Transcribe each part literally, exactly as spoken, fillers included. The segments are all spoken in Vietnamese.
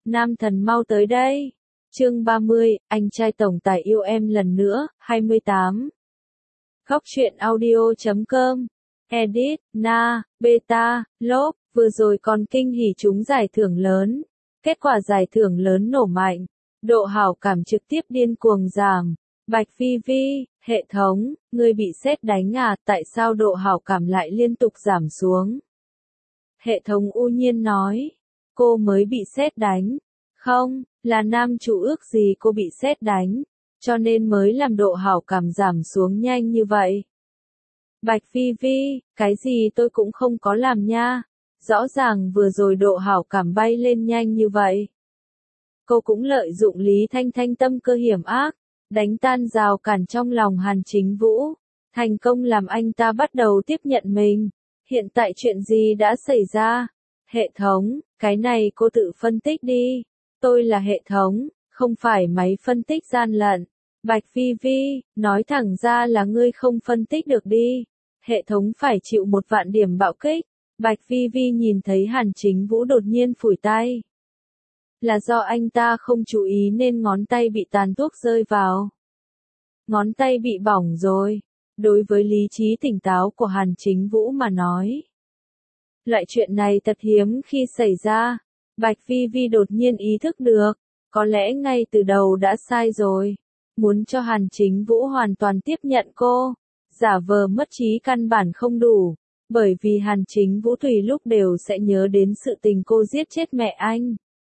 Nam thần mau tới đây. Chương ba mươi, anh trai tổng tài yêu em lần nữa, hai mươi tám. Góc truyện audio chấm com. Edit, Na, Beta, Lốp, vừa rồi còn kinh hỉ trúng giải thưởng lớn. Kết quả giải thưởng lớn nổ mạnh. Độ hảo cảm trực tiếp điên cuồng giảm. Bạch Phi Vi, hệ thống, ngươi bị sét đánh à, tại sao độ hảo cảm lại liên tục giảm xuống? Hệ thống u nhiên nói, cô mới bị sét đánh. Không, là nam chủ ước gì cô bị sét đánh, cho nên mới làm độ hảo cảm giảm xuống nhanh như vậy. Bạch Phi Vi, cái gì tôi cũng không có làm nha, rõ ràng vừa rồi độ hảo cảm bay lên nhanh như vậy. Cô cũng lợi dụng Lý Thanh Thanh tâm cơ hiểm ác, đánh tan rào cản trong lòng Hàn Chính Vũ, thành công làm anh ta bắt đầu tiếp nhận mình. Hiện tại chuyện gì đã xảy ra? Hệ thống, cái này cô tự phân tích đi. Tôi là hệ thống, không phải máy phân tích gian lận. Bạch Phi Vi, nói thẳng ra là ngươi không phân tích được đi. Hệ thống phải chịu một vạn điểm bạo kích. Bạch Phi Vi nhìn thấy Hàn Chính Vũ đột nhiên phủi tay. Là do anh ta không chú ý nên ngón tay bị tàn thuốc rơi vào. Ngón tay bị bỏng rồi. Đối với lý trí tỉnh táo của Hàn Chính Vũ mà nói. Loại chuyện này thật hiếm khi xảy ra. Bạch Phi Vi đột nhiên ý thức được. Có lẽ ngay từ đầu đã sai rồi. Muốn cho Hàn Chính Vũ hoàn toàn tiếp nhận cô. Giả vờ mất trí căn bản không đủ. Bởi vì Hàn Chính Vũ tùy lúc đều sẽ nhớ đến sự tình cô giết chết mẹ anh.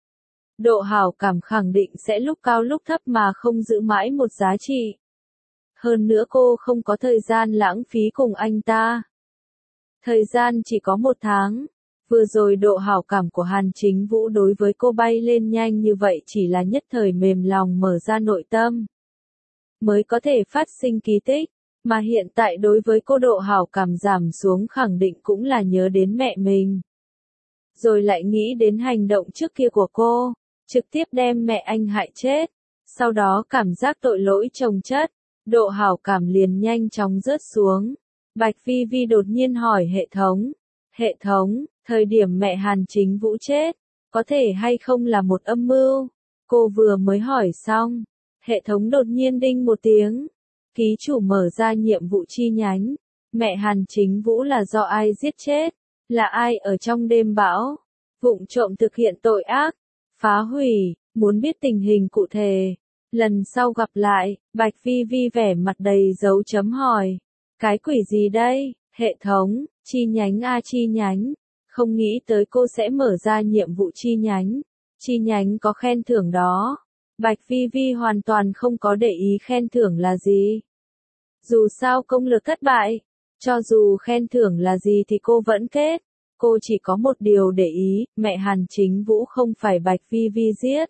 Độ hảo cảm khẳng định sẽ lúc cao lúc thấp mà không giữ mãi một giá trị. Hơn nữa cô không có thời gian lãng phí cùng anh ta. Thời gian chỉ có một tháng. Vừa rồi độ hảo cảm của Hàn Chính Vũ đối với cô bay lên nhanh như vậy chỉ là nhất thời mềm lòng mở ra nội tâm. Mới có thể phát sinh kỳ tích. Mà hiện tại đối với cô độ hảo cảm giảm xuống khẳng định cũng là nhớ đến mẹ mình. Rồi lại nghĩ đến hành động trước kia của cô. Trực tiếp đem mẹ anh hại chết. Sau đó cảm giác tội lỗi chồng chất. Độ hảo cảm liền nhanh chóng rớt xuống. Bạch Phi Vi đột nhiên hỏi hệ thống. Hệ thống, thời điểm mẹ Hàn Chính Vũ chết, có thể hay không là một âm mưu? Cô vừa mới hỏi xong. Hệ thống đột nhiên đinh một tiếng. Ký chủ mở ra nhiệm vụ chi nhánh. Mẹ Hàn Chính Vũ là do ai giết chết? Là ai ở trong đêm bão? Vụng trộm thực hiện tội ác? Phá hủy, muốn biết tình hình cụ thể. Lần sau gặp lại, Bạch Phi Vi vẻ mặt đầy dấu chấm hỏi. Cái quỷ gì đây? Hệ thống, chi nhánh a chi nhánh. Không nghĩ tới cô sẽ mở ra nhiệm vụ chi nhánh. Chi nhánh có khen thưởng đó. Bạch Phi Vi hoàn toàn không có để ý khen thưởng là gì. Dù sao công lược thất bại, cho dù khen thưởng là gì thì cô vẫn kết. Cô chỉ có một điều để ý, mẹ Hàn Chính Vũ không phải Bạch Phi Vi giết.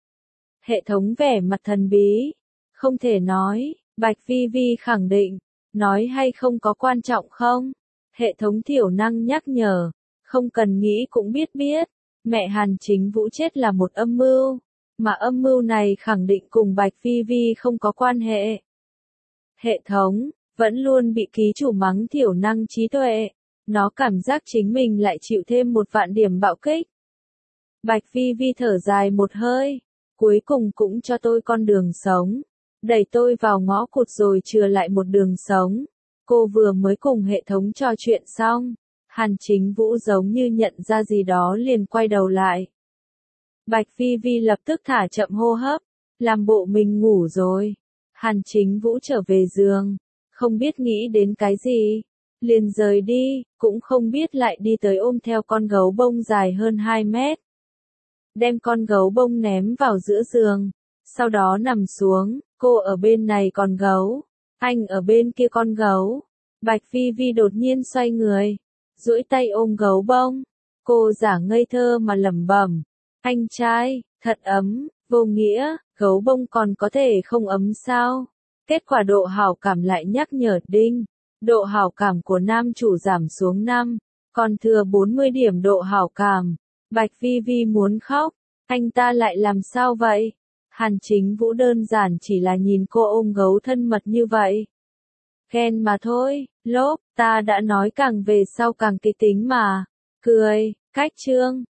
Hệ thống vẻ mặt thần bí. Không thể nói, Bạch Phi Vi khẳng định. Nói hay không có quan trọng không? Hệ thống thiểu năng nhắc nhở. Không cần nghĩ cũng biết biết. Mẹ Hàn Chính Vũ chết là một âm mưu. Mà âm mưu này khẳng định cùng Bạch Phi Vi không có quan hệ. Hệ thống, vẫn luôn bị ký chủ mắng thiểu năng trí tuệ. Nó cảm giác chính mình lại chịu thêm một vạn điểm bạo kích. Bạch Phi Vi thở dài một hơi. Cuối cùng cũng cho tôi con đường sống. Đẩy tôi vào ngõ cụt rồi chừa lại một đường sống. Cô vừa mới cùng hệ thống trò chuyện xong. Hàn Chính Vũ giống như nhận ra gì đó liền quay đầu lại. Bạch Phi Vi lập tức thả chậm hô hấp. Làm bộ mình ngủ rồi. Hàn Chính Vũ trở về giường. Không biết nghĩ đến cái gì. Liền rời đi, cũng không biết lại đi tới ôm theo con gấu bông dài hơn hai mét. Đem con gấu bông ném vào giữa giường. Sau đó nằm xuống, cô ở bên này con gấu. Anh ở bên kia con gấu. Bạch Phi Vi đột nhiên xoay người. Duỗi tay ôm gấu bông. Cô giả ngây thơ mà lẩm bẩm. Anh trai, thật ấm, vô nghĩa, gấu bông còn có thể không ấm sao? Kết quả độ hảo cảm lại nhắc nhở đinh. Độ hảo cảm của nam chủ giảm xuống năm. Còn thừa bốn mươi điểm độ hảo cảm. Bạch Phi Vi muốn khóc. Anh ta lại làm sao vậy? Hàn Chính Vũ đơn giản chỉ là nhìn cô ôm gấu thân mật như vậy. Ghen mà thôi, Lốp, ta đã nói càng về sau càng kịch tính mà. Cười, cách chương.